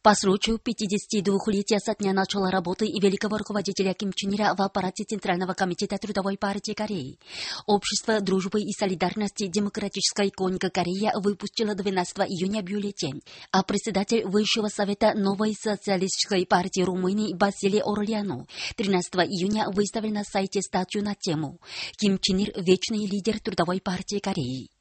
По случаю 52-летия со дня начала работы и великого руководителя Ким Чен Ира в аппарате Центрального комитета Трудовой партии Кореи, Общество дружбы и солидарности Демократической Конго Корея выпустило 12 июня бюллетень, а председатель Высшего совета Новой социалистической партии Румынии Василий Орлеану 13 июня выставил на сайте статью на тему «Ким Чен Ир – вечный лидер Трудовой партии Кореи».